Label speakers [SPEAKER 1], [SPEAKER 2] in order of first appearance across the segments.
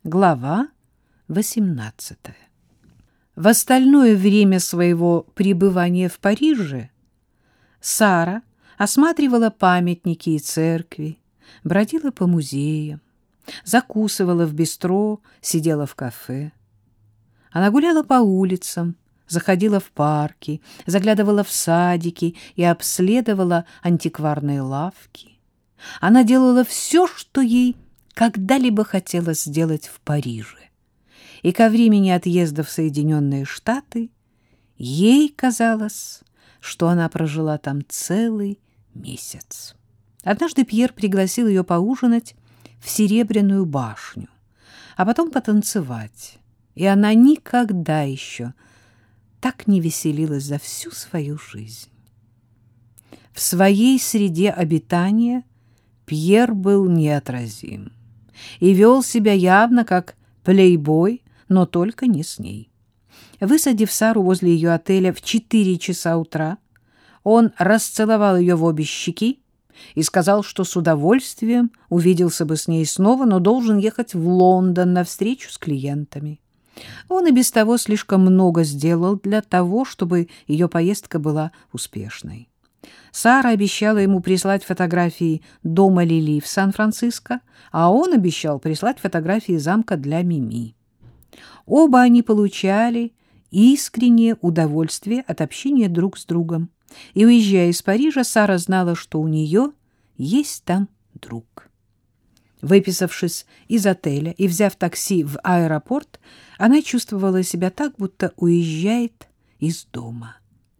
[SPEAKER 1] Глава 18. В остальное время своего пребывания в Париже Сара осматривала памятники и церкви, бродила по музеям, закусывала в бистро, сидела в кафе. Она гуляла по улицам, заходила в парки, заглядывала в садики и обследовала антикварные лавки. Она делала все, что ей когда-либо хотелось сделать в Париже. И ко времени отъезда в Соединенные Штаты ей казалось, что она прожила там целый месяц. Однажды Пьер пригласил ее поужинать в Серебряную башню, а потом потанцевать, и она никогда еще так не веселилась за всю свою жизнь. В своей среде обитания Пьер был неотразим и вел себя явно как плейбой, но только не с ней. Высадив Сару возле ее отеля в 4 часа утра, он расцеловал ее в обе щеки и сказал, что с удовольствием увиделся бы с ней снова, но должен ехать в Лондон на встречу с клиентами. Он и без того слишком много сделал для того, чтобы ее поездка была успешной. Сара обещала ему прислать фотографии дома Лили в Сан-Франциско, а он обещал прислать фотографии замка для Мими. Оба они получали искреннее удовольствие от общения друг с другом. И, уезжая из Парижа, Сара знала, что у нее есть там друг. Выписавшись из отеля и взяв такси в аэропорт, она чувствовала себя так, будто уезжает из дома.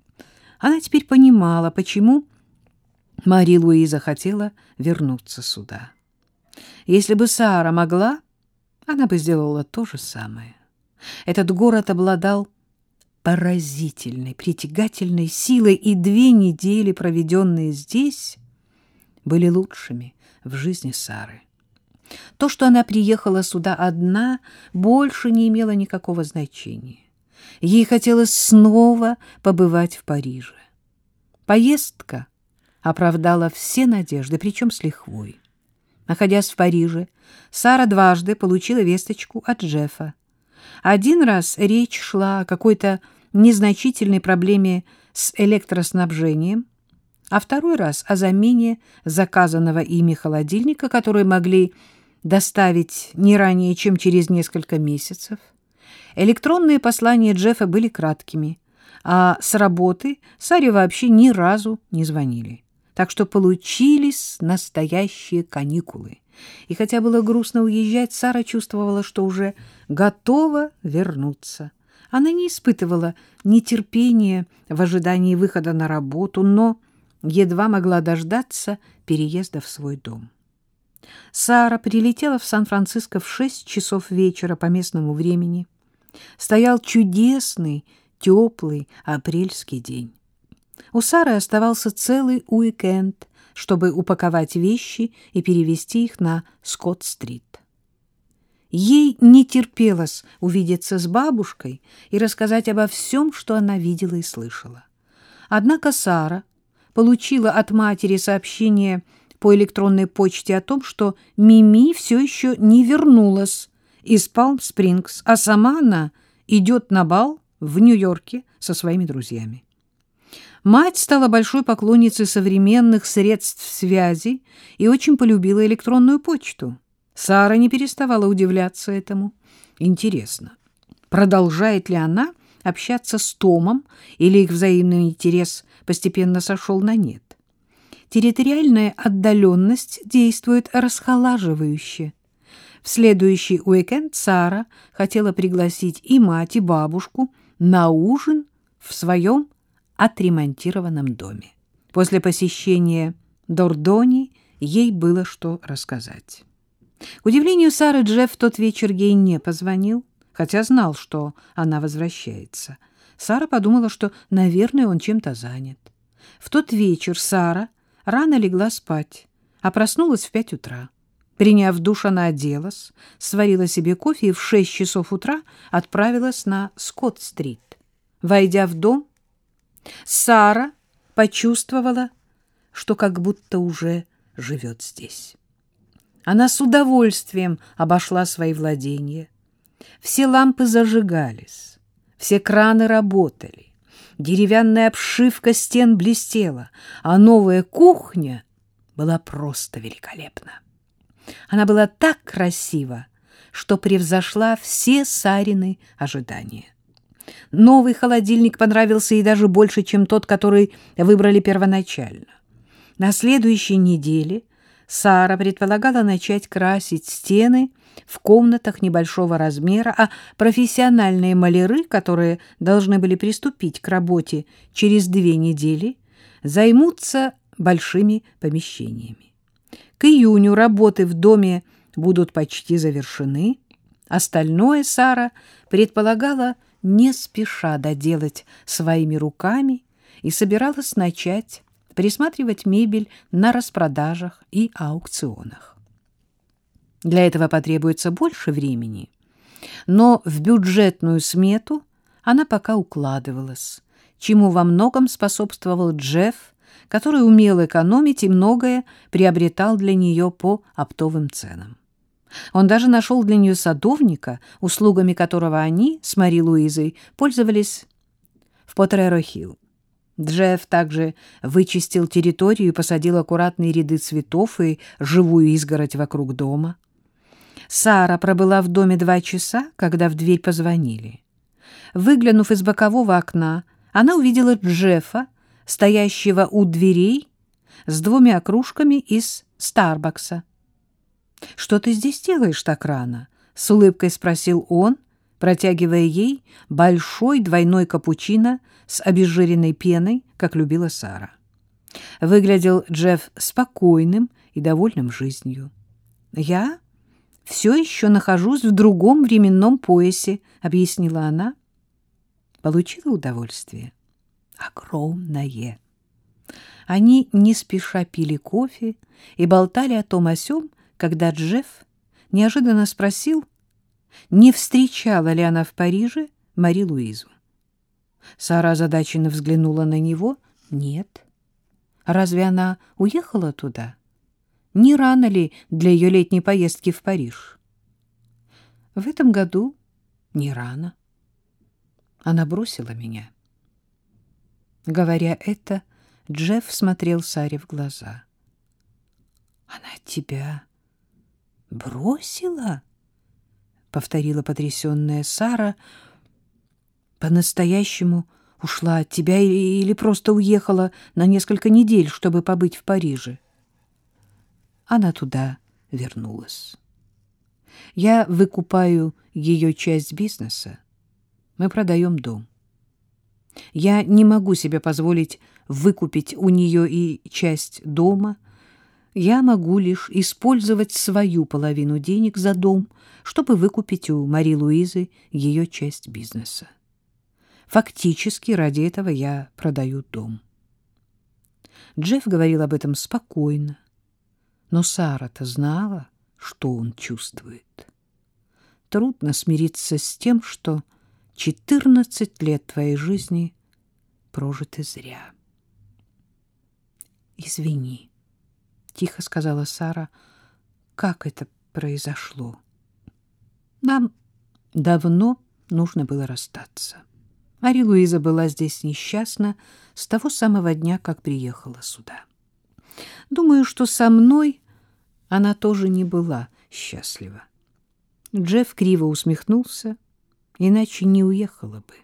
[SPEAKER 1] Она теперь понимала, почему Мари-Луиза хотела вернуться сюда. Если бы Сара могла, она бы сделала то же самое. Этот город обладал поразительной, притягательной силой, и 2 недели, проведенные здесь, были лучшими в жизни Сары. То, что она приехала сюда одна, больше не имело никакого значения. Ей хотелось снова побывать в Париже. Поездка оправдала все надежды, причем с лихвой. Находясь в Париже, Сара дважды получила весточку от Джеффа. Один раз речь шла о какой-то незначительной проблеме с электроснабжением, а второй раз о замене заказанного ими холодильника, который могли доставить не ранее, чем через несколько месяцев. Электронные послания Джеффа были краткими, а с работы Саре вообще ни разу не звонили. Так что получились настоящие каникулы. И хотя было грустно уезжать, Сара чувствовала, что уже готова вернуться. Она не испытывала нетерпения в ожидании выхода на работу, но едва могла дождаться переезда в свой дом. Сара прилетела в Сан-Франциско в 6 часов вечера по местному времени. Стоял чудесный, теплый апрельский день. У Сары оставался целый уикенд, чтобы упаковать вещи и перевезти их на Скотт-стрит. Ей не терпелось увидеться с бабушкой и рассказать обо всем, что она видела и слышала. Однако Сара получила от матери сообщение по электронной почте о том, что Мими все еще не вернулась из Палм-Спрингс, а сама она идет на бал в Нью-Йорке со своими друзьями. Мать стала большой поклонницей современных средств связи и очень полюбила электронную почту. Сара не переставала удивляться этому. Интересно, продолжает ли она общаться с Томом, или их взаимный интерес постепенно сошел на нет? Территориальная отдаленность действует расхолаживающе. В следующий уикенд Сара хотела пригласить и мать, и бабушку на ужин в своем отремонтированном доме. После посещения Дордони ей было что рассказать. К удивлению Сары, Джефф в тот вечер ей не позвонил, хотя знал, что она возвращается. Сара подумала, что, наверное, он чем-то занят. В тот вечер Сара рано легла спать, а проснулась в 5 утра. Приняв душ, она оделась, сварила себе кофе и в 6 часов утра отправилась на Скотт-стрит. Войдя в дом, Сара почувствовала, что как будто уже живет здесь. Она с удовольствием обошла свои владения. Все лампы зажигались, все краны работали, деревянная обшивка стен блестела, а новая кухня была просто великолепна. Она была так красива, что превзошла все Сарины ожидания. Новый холодильник понравился ей даже больше, чем тот, который выбрали первоначально. На следующей неделе Сара предполагала начать красить стены в комнатах небольшого размера, а профессиональные маляры, которые должны были приступить к работе через 2 недели, займутся большими помещениями. К июню работы в доме будут почти завершены. Остальное Сара предполагала не спеша доделать своими руками и собиралась начать присматривать мебель на распродажах и аукционах. Для этого потребуется больше времени, но в бюджетную смету она пока укладывалась, чему во многом способствовал Джефф, который умел экономить и многое приобретал для нее по оптовым ценам. Он даже нашел для нее садовника, услугами которого они с Мари Луизой пользовались в Потреро-Хилл. Джефф также вычистил территорию и посадил аккуратные ряды цветов и живую изгородь вокруг дома. Сара пробыла в доме 2 часа, когда в дверь позвонили. Выглянув из бокового окна, она увидела Джеффа, стоящего у дверей с 2 кружками из Старбакса. — Что ты здесь делаешь так рано? — с улыбкой спросил он, протягивая ей большой двойной капучино с обезжиренной пеной, как любила Сара. Выглядел Джефф спокойным и довольным жизнью. — Я все еще нахожусь в другом временном поясе, — объяснила она. Получила удовольствие? Огромное. Они не спеша пили кофе и болтали о том о сём, когда Джефф неожиданно спросил, не встречала ли она в Париже Мари Луизу. Сара озадаченно взглянула на него. Нет. Разве она уехала туда? Не рано ли для ее летней поездки в Париж? В этом году не рано. Она бросила меня. Говоря это, Джефф смотрел Саре в глаза. Она тебя бросила? — повторила потрясенная Сара. — По-настоящему ушла от тебя или просто уехала на несколько недель, чтобы побыть в Париже? Она туда вернулась. Я выкупаю ее часть бизнеса. Мы продаем дом. Я не могу себе позволить выкупить у нее и часть дома. Я могу лишь использовать свою половину денег за дом, чтобы выкупить у Мари Луизы ее часть бизнеса. Фактически ради этого я продаю дом. Джефф говорил об этом спокойно, но Сара-то знала, что он чувствует. Трудно смириться с тем, что 14 лет твоей жизни прожиты зря. «Извини», — тихо сказала Сара, — «как это произошло? Нам давно нужно было расстаться. Мари Луиза была здесь несчастна с того самого дня, как приехала сюда. Думаю, что со мной она тоже не была счастлива». Джефф криво усмехнулся, иначе не уехала бы.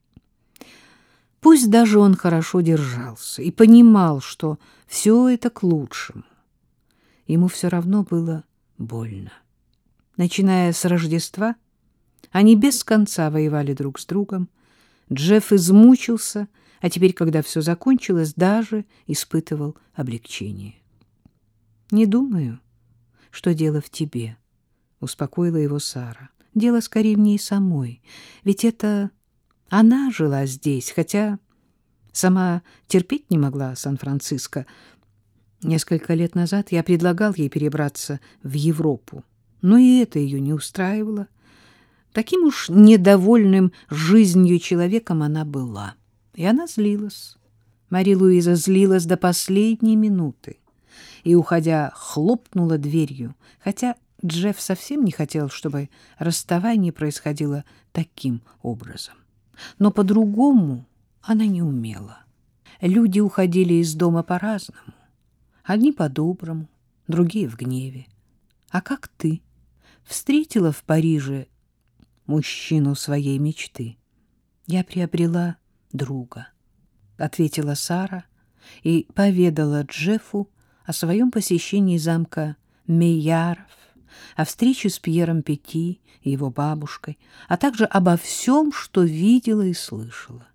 [SPEAKER 1] Пусть даже он хорошо держался и понимал, что все это к лучшему, ему все равно было больно. Начиная с Рождества, они без конца воевали друг с другом. Джефф измучился, а теперь, когда все закончилось, даже испытывал облегчение. «Не думаю, что дело в тебе», — успокоила его Сара. «Дело скорее в ней самой, ведь это она жила здесь, хотя сама терпеть не могла Сан-Франциско. Несколько лет назад я предлагал ей перебраться в Европу, но и это ее не устраивало. Таким уж недовольным жизнью человеком она была, и она злилась. Мари Луиза злилась до последней минуты. и, уходя, хлопнула дверью, хотя Джефф совсем не хотел, чтобы расставание происходило таким образом. Но по-другому она не умела. Люди уходили из дома по-разному. Одни по-доброму, другие в гневе. А как ты? Встретила в Париже мужчину своей мечты? Я приобрела друга, — ответила Сара и поведала Джеффу о своем посещении замка Мейяров, о встрече с Пьером Петти и его бабушкой, а также обо всем, что видела и слышала.